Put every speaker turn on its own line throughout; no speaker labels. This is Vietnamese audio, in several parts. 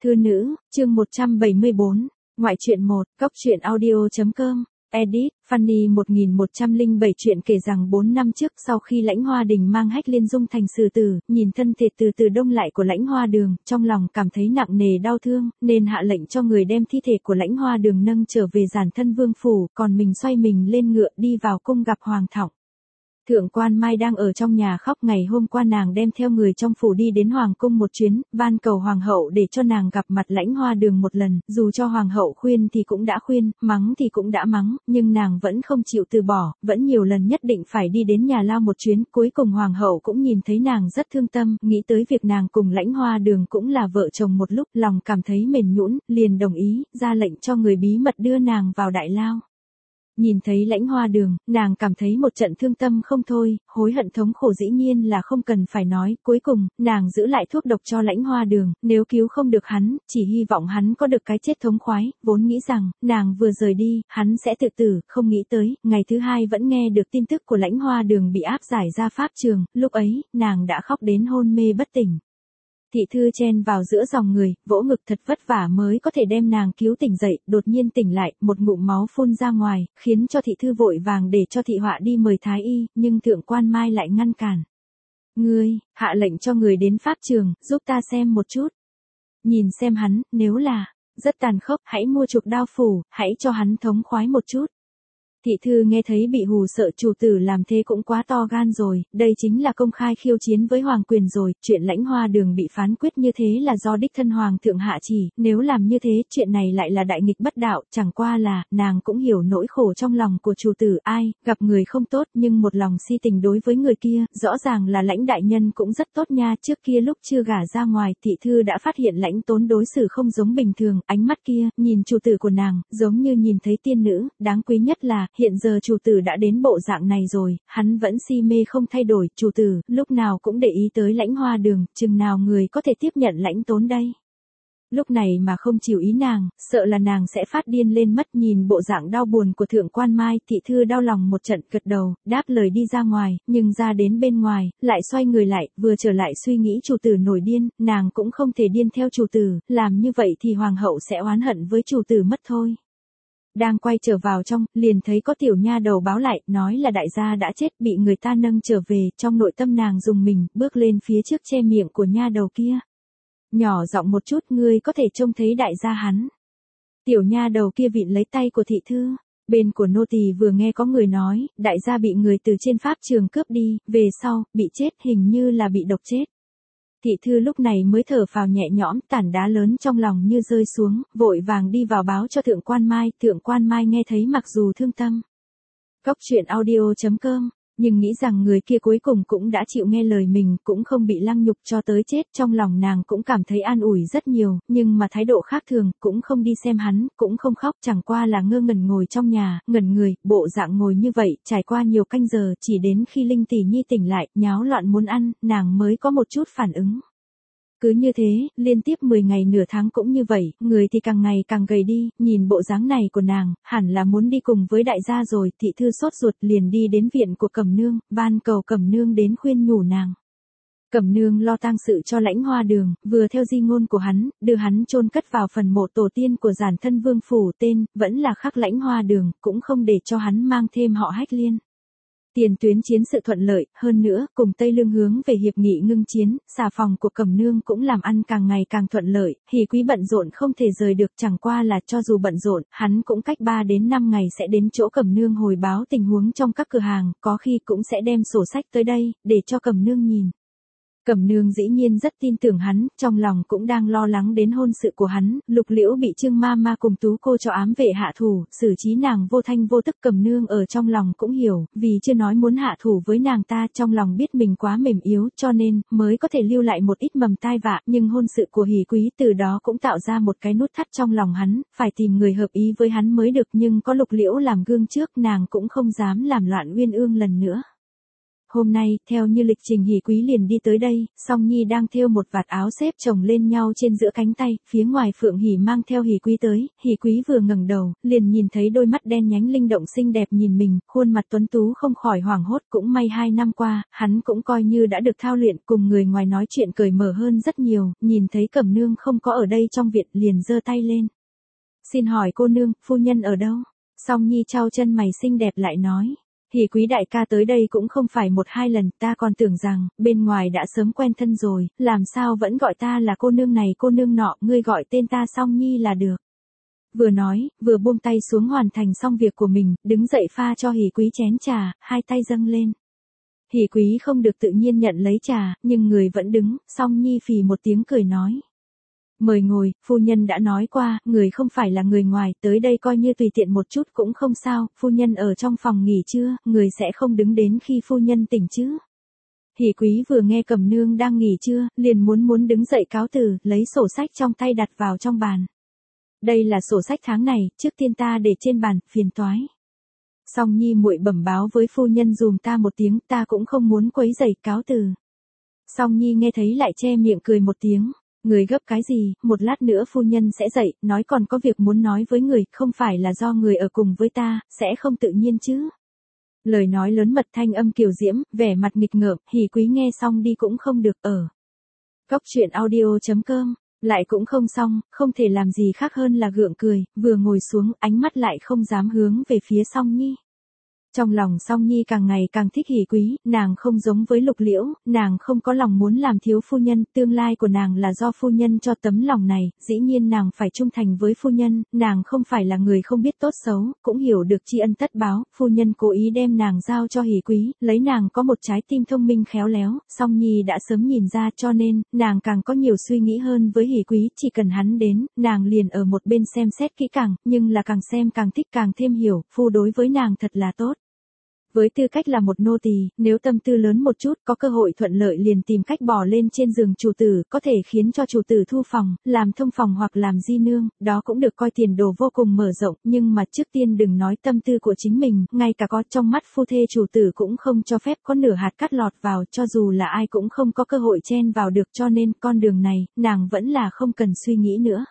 Thư nữ, chương 174, ngoại truyện 1, cóc truyện audio.com, edit, Fanny 1107 chuyện kể rằng 4 năm trước sau khi Lãnh Hoa Đình mang Hách Liên Dung thành xử tử, nhìn thân thể từ từ đông lại của Lãnh Hoa Đường, trong lòng cảm thấy nặng nề đau thương, nên hạ lệnh cho người đem thi thể của Lãnh Hoa Đường nâng trở về giản thân vương phủ, còn mình xoay mình lên ngựa đi vào cung gặp Hoàng thọng. Thượng quan Mai đang ở trong nhà khóc, ngày hôm qua nàng đem theo người trong phủ đi đến Hoàng cung một chuyến, van cầu Hoàng hậu để cho nàng gặp mặt Lãnh Hoa Đường một lần, dù cho Hoàng hậu khuyên thì cũng đã khuyên, mắng thì cũng đã mắng, nhưng nàng vẫn không chịu từ bỏ, vẫn nhiều lần nhất định phải đi đến nhà lao một chuyến, cuối cùng Hoàng hậu cũng nhìn thấy nàng rất thương tâm, nghĩ tới việc nàng cùng Lãnh Hoa Đường cũng là vợ chồng một lúc, lòng cảm thấy mềm nhũn, liền đồng ý, ra lệnh cho người bí mật đưa nàng vào đại lao. Nhìn thấy Lãnh Hoa Đường, nàng cảm thấy một trận thương tâm không thôi, hối hận thống khổ dĩ nhiên là không cần phải nói, cuối cùng, nàng giữ lại thuốc độc cho Lãnh Hoa Đường, nếu cứu không được hắn, chỉ hy vọng hắn có được cái chết thống khoái, vốn nghĩ rằng, nàng vừa rời đi, hắn sẽ tự tử, không nghĩ tới, ngày thứ hai vẫn nghe được tin tức của Lãnh Hoa Đường bị áp giải ra pháp trường, lúc ấy, nàng đã khóc đến hôn mê bất tỉnh. Thị thư chen vào giữa dòng người, vỗ ngực thật vất vả mới có thể đem nàng cứu tỉnh dậy, đột nhiên tỉnh lại, một ngụm máu phun ra ngoài, khiến cho thị thư vội vàng để cho thị họa đi mời thái y, nhưng thượng quan Mai lại ngăn cản. Ngươi, hạ lệnh cho người đến pháp trường, giúp ta xem một chút. Nhìn xem hắn, nếu là, rất tàn khốc, hãy mua chuộc đao phủ, hãy cho hắn thống khoái một chút. Thị thư nghe thấy bị hù sợ, chủ tử làm thế cũng quá to gan rồi, đây chính là công khai khiêu chiến với hoàng quyền rồi, chuyện Lãnh Hoa Đường bị phán quyết như thế là do đích thân hoàng thượng hạ chỉ, nếu làm như thế, chuyện này lại là đại nghịch bất đạo, chẳng qua là, nàng cũng hiểu nỗi khổ trong lòng của chủ tử, ai, gặp người không tốt nhưng một lòng si tình đối với người kia, rõ ràng là Lãnh đại nhân cũng rất tốt nha, trước kia lúc chưa gả ra ngoài, thị thư đã phát hiện Lãnh Tốn đối xử không giống bình thường, ánh mắt kia, nhìn chủ tử của nàng, giống như nhìn thấy tiên nữ, đáng quý nhất là, hiện giờ chủ tử đã đến bộ dạng này rồi, hắn vẫn si mê không thay đổi, chủ tử, lúc nào cũng để ý tới Lãnh Hoa Đường, chừng nào người có thể tiếp nhận Lãnh Tốn đây. Lúc này mà không chịu ý nàng, sợ là nàng sẽ phát điên lên mất, nhìn bộ dạng đau buồn của thượng quan Mai, thị thư đau lòng một trận, gật đầu, đáp lời đi ra ngoài, nhưng ra đến bên ngoài, lại xoay người lại, vừa trở lại suy nghĩ chủ tử nổi điên, nàng cũng không thể điên theo chủ tử, làm như vậy thì hoàng hậu sẽ oán hận với chủ tử mất thôi. Đang quay trở vào trong, liền thấy có tiểu nha đầu báo lại, nói là đại gia đã chết, bị người ta nâng trở về, trong nội tâm nàng dùng mình, bước lên phía trước che miệng của nha đầu kia. Nhỏ giọng một chút, ngươi có thể trông thấy đại gia hắn. Tiểu nha đầu kia vịn lấy tay của thị thư. Bên của nô tỳ vừa nghe có người nói, đại gia bị người từ trên pháp trường cướp đi, về sau, bị chết, hình như là bị độc chết. Thị thư lúc này mới thở phào nhẹ nhõm, tảng đá lớn trong lòng như rơi xuống, vội vàng đi vào báo cho thượng quan Mai nghe thấy mặc dù thương tâm. Cóc truyện audio.com, nhưng nghĩ rằng người kia cuối cùng cũng đã chịu nghe lời mình, cũng không bị lăng nhục cho tới chết, trong lòng nàng cũng cảm thấy an ủi rất nhiều, nhưng mà thái độ khác thường, cũng không đi xem hắn, cũng không khóc, chẳng qua là ngơ ngẩn ngồi trong nhà, ngẩn người, bộ dạng ngồi như vậy, trải qua nhiều canh giờ, chỉ đến khi Linh Tỷ Nhi tỉnh lại, nháo loạn muốn ăn, nàng mới có một chút phản ứng. Cứ như thế, liên tiếp 10 ngày nửa tháng cũng như vậy, người thì càng ngày càng gầy đi, nhìn bộ dáng này của nàng, hẳn là muốn đi cùng với đại gia rồi, thị thư sốt ruột liền đi đến viện của Cẩm Nương, van cầu Cẩm Nương đến khuyên nhủ nàng. Cẩm Nương lo tang sự cho Lãnh Hoa Đường, vừa theo di ngôn của hắn, đưa hắn chôn cất vào phần mộ tổ tiên của giản thân vương phủ, tên, vẫn là khắc Lãnh Hoa Đường, cũng không để cho hắn mang thêm họ Hách Liên. Tiền tuyến chiến sự thuận lợi, hơn nữa, cùng Tây Lương hướng về hiệp nghị ngưng chiến, xà phòng của Cẩm Nương cũng làm ăn càng ngày càng thuận lợi, Hỷ Quý bận rộn không thể rời được, chẳng qua là cho dù bận rộn, hắn cũng cách 3 đến 5 ngày sẽ đến chỗ Cẩm Nương hồi báo tình huống trong các cửa hàng, có khi cũng sẽ đem sổ sách tới đây, để cho Cẩm Nương nhìn. Cẩm Nương dĩ nhiên rất tin tưởng hắn, trong lòng cũng đang lo lắng đến hôn sự của hắn, Lục Liễu bị Trương Ma cùng Tú cô cho ám vệ hạ thủ, xử trí nàng vô thanh vô tức, Cẩm Nương ở trong lòng cũng hiểu, vì chưa nói muốn hạ thủ với nàng ta, trong lòng biết mình quá mềm yếu, cho nên, mới có thể lưu lại một ít mầm tai vạ, nhưng hôn sự của Hỷ Quý từ đó cũng tạo ra một cái nút thắt trong lòng hắn, phải tìm người hợp ý với hắn mới được, nhưng có Lục Liễu làm gương trước, nàng cũng không dám làm loạn uyên ương lần nữa. Hôm nay, theo như lịch trình Hỷ Quý liền đi tới đây, Song Nhi đang thêu một vạt áo xếp chồng lên nhau trên giữa cánh tay, phía ngoài Phượng Hỷ mang theo Hỷ Quý tới, Hỷ Quý vừa ngẩng đầu, liền nhìn thấy đôi mắt đen nhánh linh động xinh đẹp nhìn mình, khuôn mặt tuấn tú không khỏi hoảng hốt, cũng may 2 năm qua, hắn cũng coi như đã được thao luyện, cùng người ngoài nói chuyện cởi mở hơn rất nhiều, nhìn thấy Cẩm Nương không có ở đây trong viện, liền giơ tay lên. Xin hỏi cô nương, phu nhân ở đâu? Song Nhi chau chân mày xinh đẹp lại nói. Hỷ Quý đại ca tới đây cũng không phải 1-2 lần, ta còn tưởng rằng, bên ngoài đã sớm quen thân rồi, làm sao vẫn gọi ta là cô nương này cô nương nọ, ngươi gọi tên ta Song Nhi là được. Vừa nói, vừa buông tay xuống hoàn thành xong việc của mình, đứng dậy pha cho Hỷ Quý chén trà, 2 tay dâng lên. Hỷ Quý không được tự nhiên nhận lấy trà, nhưng người vẫn đứng, Song Nhi phì một tiếng cười nói. Mời ngồi, phu nhân đã nói qua, người không phải là người ngoài, tới đây coi như tùy tiện một chút cũng không sao, phu nhân ở trong phòng nghỉ chưa, người sẽ không đứng đến khi phu nhân tỉnh chứ. Hỷ Quý vừa nghe Cẩm Nương đang nghỉ trưa, liền muốn đứng dậy cáo từ, lấy sổ sách trong tay đặt vào trong bàn. Đây là sổ sách tháng này, trước tiên ta để trên bàn, phiền toái. Song Nhi muội bẩm báo với phu nhân dùm ta một tiếng, ta cũng không muốn quấy rầy, cáo từ. Song Nhi nghe thấy lại che miệng cười một tiếng. Người gấp cái gì, một lát nữa phu nhân sẽ dậy, nói còn có việc muốn nói với người, không phải là do người ở cùng với ta, sẽ không tự nhiên chứ. Lời nói lớn mật thanh âm kiều diễm, vẻ mặt nghịch ngợm, Hỷ Quý nghe xong đi cũng không được ở. Cóc truyện audio.com, lại cũng không xong, không thể làm gì khác hơn là gượng cười, vừa ngồi xuống, ánh mắt lại không dám hướng về phía Song Nhi. Trong lòng Song Nhi càng ngày càng thích Hỷ Quý, nàng không giống với Lục Liễu, nàng không có lòng muốn làm thiếu phu nhân, tương lai của nàng là do phu nhân cho tấm lòng này, dĩ nhiên nàng phải trung thành với phu nhân, nàng không phải là người không biết tốt xấu, cũng hiểu được tri ân tất báo, phu nhân cố ý đem nàng giao cho Hỷ Quý, lấy nàng có một trái tim thông minh khéo léo, Song Nhi đã sớm nhìn ra cho nên, nàng càng có nhiều suy nghĩ hơn với Hỷ Quý, chỉ cần hắn đến, nàng liền ở một bên xem xét kỹ càng, nhưng là càng xem càng thích càng thêm hiểu, phu đối với nàng thật là tốt. Với tư cách là một nô tỳ, nếu tâm tư lớn một chút, có cơ hội thuận lợi liền tìm cách bò lên trên giường chủ tử, có thể khiến cho chủ tử thu phòng, làm thông phòng hoặc làm di nương, đó cũng được coi tiền đồ vô cùng mở rộng, nhưng mà trước tiên đừng nói tâm tư của chính mình, ngay cả có trong mắt phu thê chủ tử cũng không cho phép có nửa hạt cát lọt vào, cho dù là ai cũng không có cơ hội chen vào được, cho nên con đường này, nàng vẫn là không cần suy nghĩ nữa.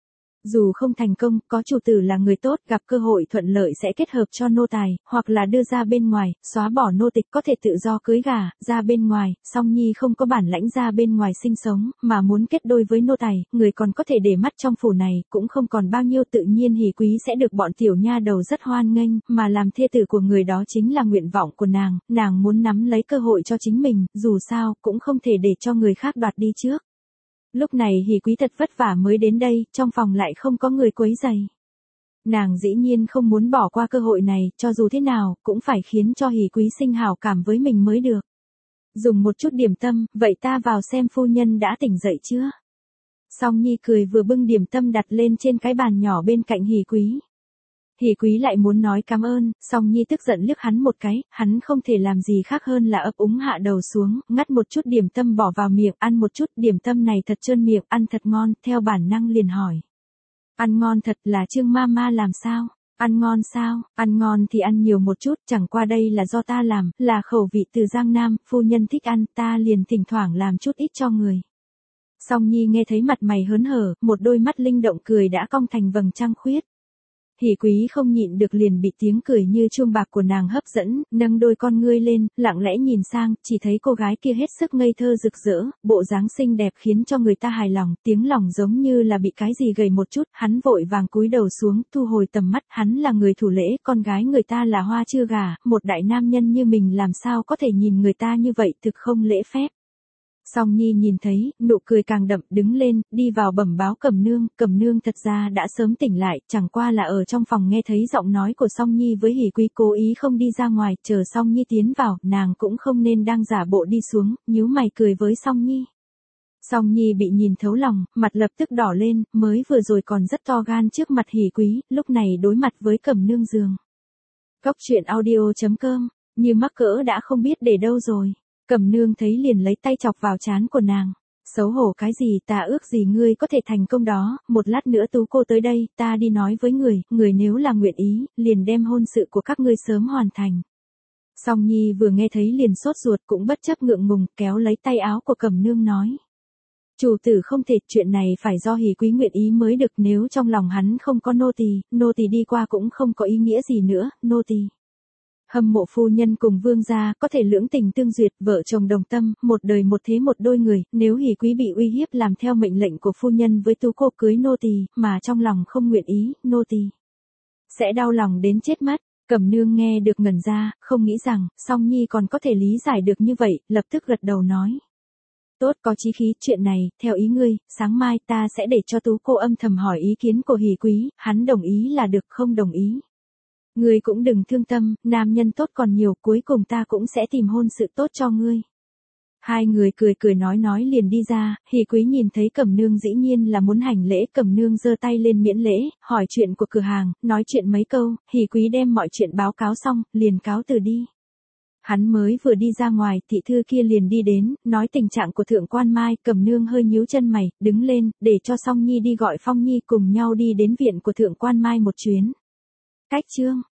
Dù không thành công, có chủ tử là người tốt, gặp cơ hội thuận lợi sẽ kết hợp cho nô tài, hoặc là đưa ra bên ngoài, xóa bỏ nô tịch có thể tự do cưới gả, ra bên ngoài, Song Nhi không có bản lãnh ra bên ngoài sinh sống, mà muốn kết đôi với nô tài, người còn có thể để mắt trong phủ này, cũng không còn bao nhiêu tự nhiên Hỷ Quý sẽ được bọn tiểu nha đầu rất hoan nghênh, mà làm thê tử của người đó chính là nguyện vọng của nàng muốn nắm lấy cơ hội cho chính mình, dù sao, cũng không thể để cho người khác đoạt đi trước. Lúc này Hỷ Quý thật vất vả mới đến đây, trong phòng lại không có người quấy rầy. Nàng dĩ nhiên không muốn bỏ qua cơ hội này, cho dù thế nào, cũng phải khiến cho Hỷ Quý sinh hảo cảm với mình mới được. Dùng một chút điểm tâm, vậy ta vào xem phu nhân đã tỉnh dậy chưa? Song Nhi cười vừa bưng điểm tâm đặt lên trên cái bàn nhỏ bên cạnh Hỷ Quý. Hỷ Quý lại muốn nói cảm ơn, Song Nhi tức giận liếc hắn một cái, hắn không thể làm gì khác hơn là ấp úng hạ đầu xuống, ngắt một chút điểm tâm bỏ vào miệng, ăn một chút, điểm tâm này thật trơn miệng, ăn thật ngon, theo bản năng liền hỏi. Ăn ngon thật, là Trương Mama làm sao? Ăn ngon sao? Ăn ngon thì ăn nhiều một chút, chẳng qua đây là do ta làm, là khẩu vị từ Giang Nam, phu nhân thích ăn, ta liền thỉnh thoảng làm chút ít cho người. Song Nhi nghe thấy mặt mày hớn hở, một đôi mắt linh động cười đã cong thành vầng trăng khuyết. Hỷ Quý không nhịn được liền bị tiếng cười như chuông bạc của nàng hấp dẫn, nâng đôi con ngươi lên, lặng lẽ nhìn sang, chỉ thấy cô gái kia hết sức ngây thơ rực rỡ, bộ dáng xinh đẹp khiến cho người ta hài lòng, tiếng lòng giống như là bị cái gì gầy một chút, hắn vội vàng cúi đầu xuống, thu hồi tầm mắt, hắn là người thủ lễ, con gái người ta là hoa chưa gả, một đại nam nhân như mình làm sao có thể nhìn người ta như vậy, thực không lễ phép. Song Nhi nhìn thấy, nụ cười càng đậm, đứng lên, đi vào bẩm báo Cẩm Nương thật ra đã sớm tỉnh lại, chẳng qua là ở trong phòng nghe thấy giọng nói của Song Nhi với Hỷ Quý cố ý không đi ra ngoài, chờ Song Nhi tiến vào, nàng cũng không nên đang giả bộ đi xuống, nhíu mày cười với Song Nhi. Song Nhi bị nhìn thấu lòng, mặt lập tức đỏ lên, mới vừa rồi còn rất to gan trước mặt Hỷ Quý, lúc này đối mặt với Cẩm Nương giường. Cóc truyện audio.com, như mắc cỡ đã không biết để đâu rồi. Cẩm Nương thấy liền lấy tay chọc vào trán của nàng. Xấu hổ cái gì, ta ước gì ngươi có thể thành công đó, một lát nữa Tú cô tới đây, ta đi nói với người nếu là nguyện ý, liền đem hôn sự của các ngươi sớm hoàn thành. Song Nhi vừa nghe thấy liền sốt ruột cũng bất chấp ngượng ngùng kéo lấy tay áo của Cẩm Nương nói. Chủ tử không thể, chuyện này phải do Hỷ Quý nguyện ý mới được, nếu trong lòng hắn không có nô tỳ đi qua cũng không có ý nghĩa gì nữa, nô tỳ. Hâm mộ phu nhân cùng vương gia có thể lưỡng tình tương duyệt, vợ chồng đồng tâm, một đời một thế một đôi người, nếu Hỷ Quý bị uy hiếp làm theo mệnh lệnh của phu nhân với tú cô cưới nô tỳ, mà trong lòng không nguyện ý, nô tỳ sẽ đau lòng đến chết mất. Cẩm Nương nghe được ngẩn ra, không nghĩ rằng Song Nhi còn có thể lý giải được như vậy, lập tức gật đầu nói. Tốt, có chí khí, chuyện này, theo ý ngươi, sáng mai ta sẽ để cho tú cô âm thầm hỏi ý kiến của Hỷ Quý, hắn đồng ý là được, không đồng ý. Ngươi cũng đừng thương tâm, nam nhân tốt còn nhiều, cuối cùng ta cũng sẽ tìm hôn sự tốt cho ngươi. Hai người cười cười nói liền đi ra, Hỷ Quý nhìn thấy Cẩm Nương dĩ nhiên là muốn hành lễ, Cẩm Nương giơ tay lên miễn lễ, hỏi chuyện của cửa hàng, nói chuyện mấy câu, Hỷ Quý đem mọi chuyện báo cáo xong, liền cáo từ đi. Hắn mới vừa đi ra ngoài, thị thư kia liền đi đến, nói tình trạng của Thượng Quan Mai, Cẩm Nương hơi nhíu chân mày, đứng lên, để cho Song Nhi đi gọi Phong Nhi cùng nhau đi đến viện của Thượng Quan Mai một chuyến. Cách chương